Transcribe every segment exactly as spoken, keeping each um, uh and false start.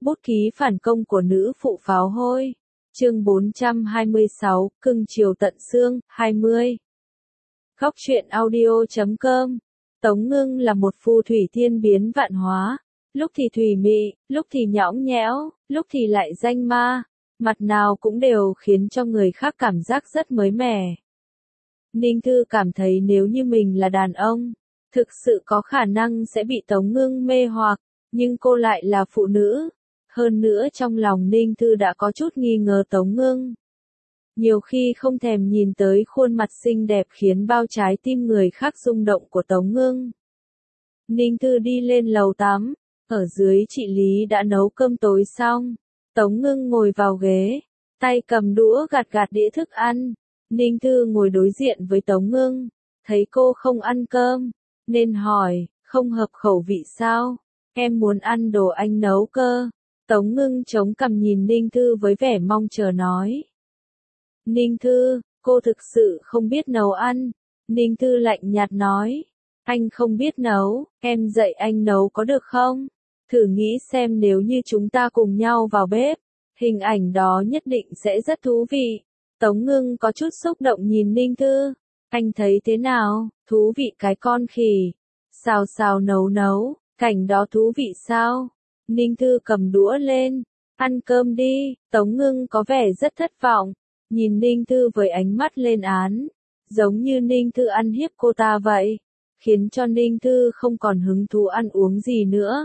Bút ký phản công của nữ phụ pháo hôi. Chương bốn trăm hai mươi sáu, cưng chiều tận xương, hai mươi. Góc truyện audio chấm com. Tống Ngưng là một phù thủy thiên biến vạn hóa, lúc thì thùy mị, lúc thì nhõng nhẽo, lúc thì lại danh ma, mặt nào cũng đều khiến cho người khác cảm giác rất mới mẻ. Ninh Thư cảm thấy nếu như mình là đàn ông, thực sự có khả năng sẽ bị Tống Ngưng mê hoặc, nhưng cô lại là phụ nữ. Hơn nữa trong lòng Ninh Thư đã có chút nghi ngờ Tống Ngưng. Nhiều khi không thèm nhìn tới khuôn mặt xinh đẹp khiến bao trái tim người khác rung động của Tống Ngưng. Ninh Thư đi lên lầu tắm, ở dưới chị Lý đã nấu cơm tối xong. Tống Ngưng ngồi vào ghế, tay cầm đũa gạt gạt đĩa thức ăn. Ninh Thư ngồi đối diện với Tống Ngưng, thấy cô không ăn cơm, nên hỏi, không hợp khẩu vị sao? Em muốn ăn đồ anh nấu cơ. Tống Ngưng chống cằm nhìn Ninh Thư với vẻ mong chờ nói. Ninh Thư, cô thực sự không biết nấu ăn. Ninh Thư lạnh nhạt nói. Anh không biết nấu, em dạy anh nấu có được không? Thử nghĩ xem nếu như chúng ta cùng nhau vào bếp, hình ảnh đó nhất định sẽ rất thú vị. Tống Ngưng có chút xúc động nhìn Ninh Thư. Anh thấy thế nào, thú vị cái con khỉ. Xào xào nấu nấu, cảnh đó thú vị sao? Ninh Thư cầm đũa lên, ăn cơm đi. Tống Ngưng có vẻ rất thất vọng, nhìn Ninh Thư với ánh mắt lên án, giống như Ninh Thư ăn hiếp cô ta vậy, khiến cho Ninh Thư không còn hứng thú ăn uống gì nữa.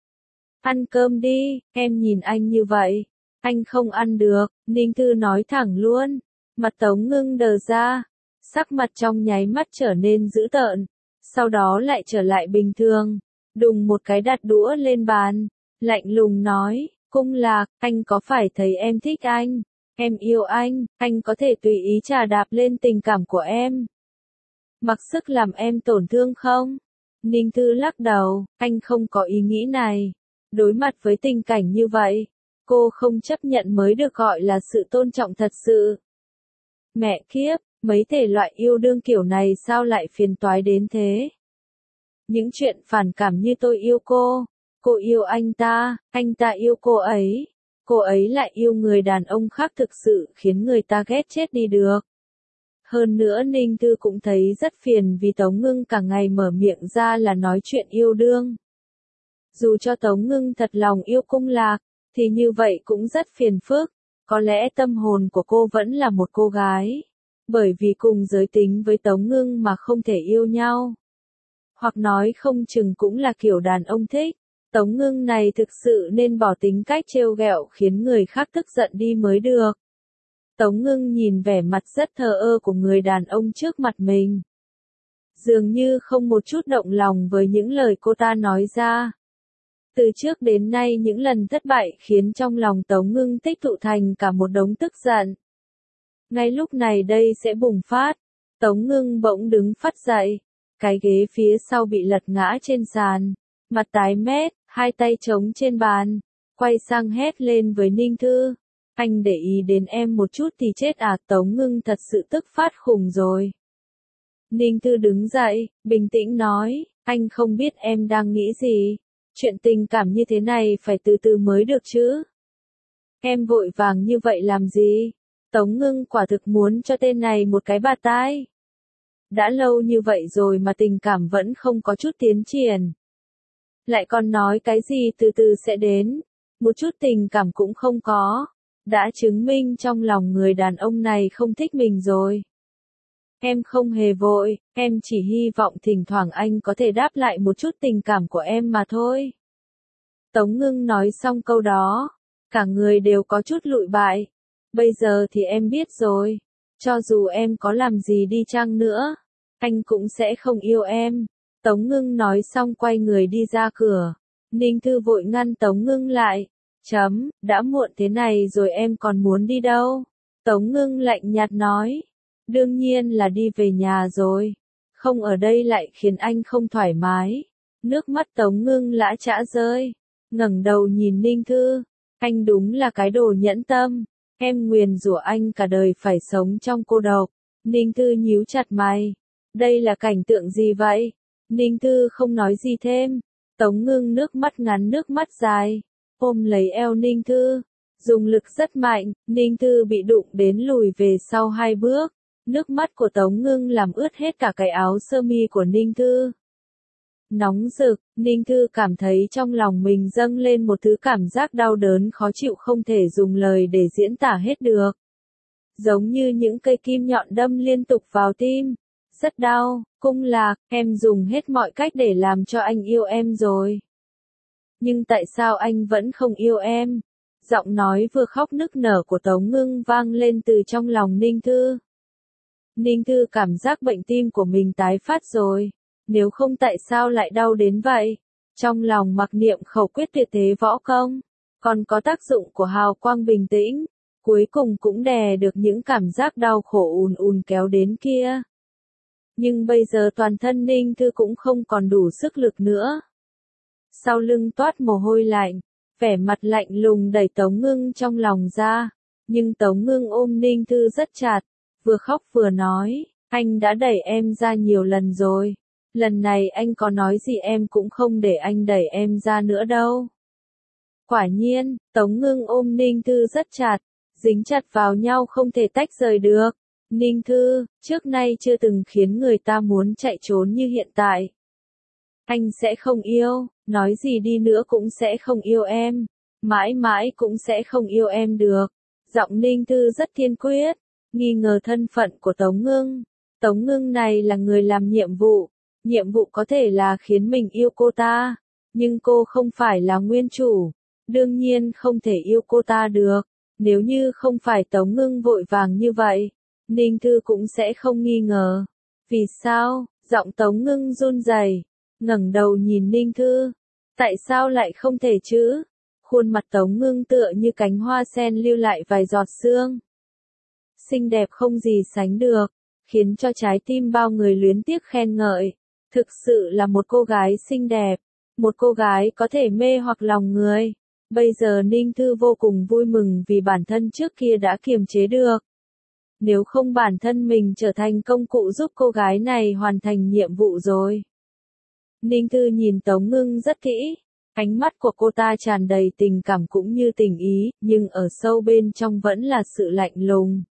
Ăn cơm đi, em nhìn anh như vậy, anh không ăn được. Ninh Thư nói thẳng luôn. Mặt Tống Ngưng đờ ra, sắc mặt trong nháy mắt trở nên dữ tợn, sau đó lại trở lại bình thường, đùng một cái đặt đũa lên bàn, lạnh lùng nói, Cung Lạc, anh có phải thấy em thích anh, em yêu anh, anh có thể tùy ý trà đạp lên tình cảm của em, mặc sức làm em tổn thương không? Ninh Thư lắc đầu, anh không có ý nghĩ này. Đối mặt với tình cảnh như vậy, cô không chấp nhận mới được gọi là sự tôn trọng thật sự. Mẹ kiếp, mấy thể loại yêu đương kiểu này sao lại phiền toái đến thế? Những chuyện phản cảm như tôi yêu cô, cô yêu anh ta, anh ta yêu cô ấy, cô ấy lại yêu người đàn ông khác thực sự khiến người ta ghét chết đi được. Hơn nữa Ninh Thư cũng thấy rất phiền vì Tống Ngưng cả ngày mở miệng ra là nói chuyện yêu đương. Dù cho Tống Ngưng thật lòng yêu Cung Lạc, thì như vậy cũng rất phiền phức. Có lẽ tâm hồn của cô vẫn là một cô gái, bởi vì cùng giới tính với Tống Ngưng mà không thể yêu nhau. Hoặc nói không chừng cũng là kiểu đàn ông thích. Tống Ngưng này thực sự nên bỏ tính cách trêu ghẹo khiến người khác tức giận đi mới được. Tống Ngưng nhìn vẻ mặt rất thờ ơ của người đàn ông trước mặt mình, dường như không một chút động lòng với những lời cô ta nói ra. Từ trước đến nay những lần thất bại khiến trong lòng Tống Ngưng tích tụ thành cả một đống tức giận. Ngay lúc này đây sẽ bùng phát. Tống Ngưng bỗng đứng phắt dậy, cái ghế phía sau bị lật ngã trên sàn, mặt tái mét, hai tay trống trên bàn, quay sang hét lên với Ninh Thư. Anh để ý đến em một chút thì chết à? Tống Ngưng thật sự tức phát khủng rồi. Ninh Thư đứng dậy, bình tĩnh nói, anh không biết em đang nghĩ gì. Chuyện tình cảm như thế này phải từ từ mới được chứ. Em vội vàng như vậy làm gì? Tống Ngưng quả thực muốn cho tên này một cái bạt tai. Đã lâu như vậy rồi mà tình cảm vẫn không có chút tiến triển. Lại còn nói cái gì từ từ sẽ đến, một chút tình cảm cũng không có. Đã chứng minh trong lòng người đàn ông này không thích mình rồi. Em không hề vội, em chỉ hy vọng thỉnh thoảng anh có thể đáp lại một chút tình cảm của em mà thôi. Tống Ngưng nói xong câu đó, cả người đều có chút lụi bại. Bây giờ thì em biết rồi, cho dù em có làm gì đi chăng nữa, anh cũng sẽ không yêu em. Tống Ngưng nói xong quay người đi ra cửa. Ninh Thư vội ngăn Tống Ngưng lại. Chấm, đã muộn thế này rồi em còn muốn đi đâu? Tống Ngưng lạnh nhạt nói. Đương nhiên là đi về nhà rồi. Không ở đây lại khiến anh không thoải mái. Nước mắt Tống Ngưng lã chã rơi. Ngẩng đầu nhìn Ninh Thư. Anh đúng là cái đồ nhẫn tâm. Em nguyền rủa anh cả đời phải sống trong cô độc. Ninh Thư nhíu chặt mày. Đây là cảnh tượng gì vậy? Ninh Thư không nói gì thêm. Tống Ngưng nước mắt ngắn nước mắt dài. ôm lấy eo Ninh Thư. Dùng lực rất mạnh, Ninh Thư bị đụng đến lùi về sau hai bước. Nước mắt của Tống Ngưng làm ướt hết cả cái áo sơ mi của Ninh Thư. Nóng rực, Ninh Thư cảm thấy trong lòng mình dâng lên một thứ cảm giác đau đớn khó chịu không thể dùng lời để diễn tả hết được. Giống như những cây kim nhọn đâm liên tục vào tim. Rất đau, Cung Lạc, em dùng hết mọi cách để làm cho anh yêu em rồi. Nhưng tại sao anh vẫn không yêu em? Giọng nói vừa khóc nức nở của Tống Ngưng vang lên từ trong lòng Ninh Thư. Ninh Thư cảm giác bệnh tim của mình tái phát rồi. Nếu không tại sao lại đau đến vậy? Trong lòng mặc niệm khẩu quyết tuyệt thế võ công. Còn có tác dụng của hào quang bình tĩnh. Cuối cùng cũng đè được những cảm giác đau khổ ùn ùn kéo đến kia. Nhưng bây giờ toàn thân Ninh Thư cũng không còn đủ sức lực nữa. Sau lưng toát mồ hôi lạnh, vẻ mặt lạnh lùng đẩy Tống Ngưng trong lòng ra. Nhưng Tống Ngưng ôm Ninh Thư rất chặt, vừa khóc vừa nói, anh đã đẩy em ra nhiều lần rồi. Lần này anh có nói gì em cũng không để anh đẩy em ra nữa đâu. Quả nhiên, Tống Ngưng ôm Ninh Thư rất chặt, dính chặt vào nhau không thể tách rời được. Ninh Thư, trước nay chưa từng khiến người ta muốn chạy trốn như hiện tại. Anh sẽ không yêu, nói gì đi nữa cũng sẽ không yêu em. Mãi mãi cũng sẽ không yêu em được. Giọng Ninh Thư rất kiên quyết, nghi ngờ thân phận của Tống Ngưng. Tống Ngưng này là người làm nhiệm vụ. Nhiệm vụ có thể là khiến mình yêu cô ta. Nhưng cô không phải là nguyên chủ. Đương nhiên không thể yêu cô ta được. Nếu như không phải Tống Ngưng vội vàng như vậy, Ninh Thư cũng sẽ không nghi ngờ. Vì sao? Giọng Tống Ngưng run rẩy, ngẩng đầu nhìn Ninh Thư. Tại sao lại không thể chứ? Khuôn mặt Tống Ngưng tựa như cánh hoa sen lưu lại vài giọt sương. Xinh đẹp không gì sánh được, khiến cho trái tim bao người luyến tiếc khen ngợi. Thực sự là một cô gái xinh đẹp, một cô gái có thể mê hoặc lòng người. Bây giờ Ninh Thư vô cùng vui mừng vì bản thân trước kia đã kiềm chế được. Nếu không bản thân mình trở thành công cụ giúp cô gái này hoàn thành nhiệm vụ rồi. Ninh Thư nhìn Tống Ngưng rất kỹ, ánh mắt của cô ta tràn đầy tình cảm cũng như tình ý, nhưng ở sâu bên trong vẫn là sự lạnh lùng.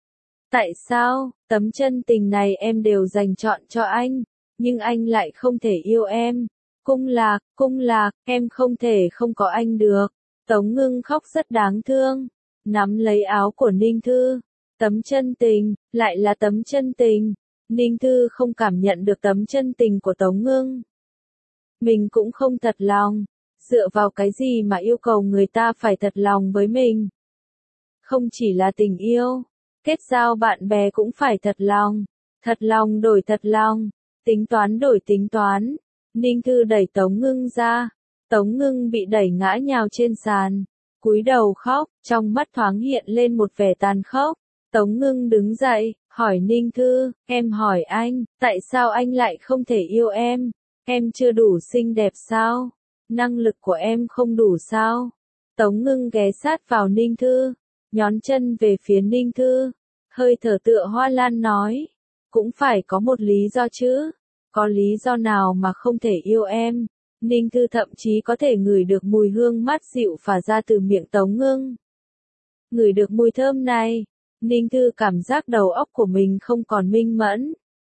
Tại sao, tấm chân tình này em đều dành chọn cho anh, nhưng anh lại không thể yêu em. Cung Lạc, Cung Lạc, em không thể không có anh được. Tống Ngưng khóc rất đáng thương, nắm lấy áo của Ninh Thư. Tấm chân tình, lại là tấm chân tình. Ninh Thư không cảm nhận được tấm chân tình của Tống Ngưng. Mình cũng không thật lòng. Dựa vào cái gì mà yêu cầu người ta phải thật lòng với mình? Không chỉ là tình yêu, kết giao bạn bè cũng phải thật lòng. Thật lòng đổi thật lòng, tính toán đổi tính toán. Ninh Thư đẩy Tống Ngưng ra. Tống Ngưng bị đẩy ngã nhào trên sàn, cúi đầu khóc, trong mắt thoáng hiện lên một vẻ tàn khốc. Tống Ngưng đứng dậy, hỏi Ninh Thư, em hỏi anh, tại sao anh lại không thể yêu em? Em chưa đủ xinh đẹp sao? Năng lực của em không đủ sao? Tống Ngưng ghé sát vào Ninh Thư, nhón chân về phía Ninh Thư, hơi thở tựa hoa lan nói, cũng phải có một lý do chứ, có lý do nào mà không thể yêu em? Ninh Thư thậm chí có thể ngửi được mùi hương mát dịu phả ra từ miệng Tống Ngưng. Ngửi được mùi thơm này, Ninh Thư cảm giác đầu óc của mình không còn minh mẫn.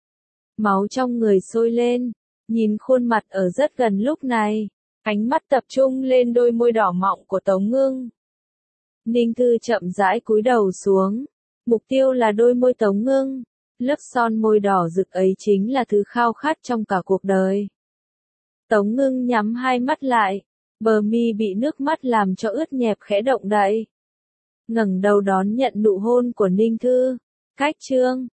Máu trong người sôi lên, nhìn khuôn mặt ở rất gần lúc này, ánh mắt tập trung lên đôi môi đỏ mọng của Tống Ngưng. Ninh Thư chậm rãi cúi đầu xuống, mục tiêu là đôi môi Tống Ngưng, lớp son môi đỏ rực ấy chính là thứ khao khát trong cả cuộc đời. Tống Ngưng nhắm hai mắt lại, bờ mi bị nước mắt làm cho ướt nhẹp khẽ động đậy. Ngẩng đầu đón nhận nụ hôn của Ninh Thư. Cách chương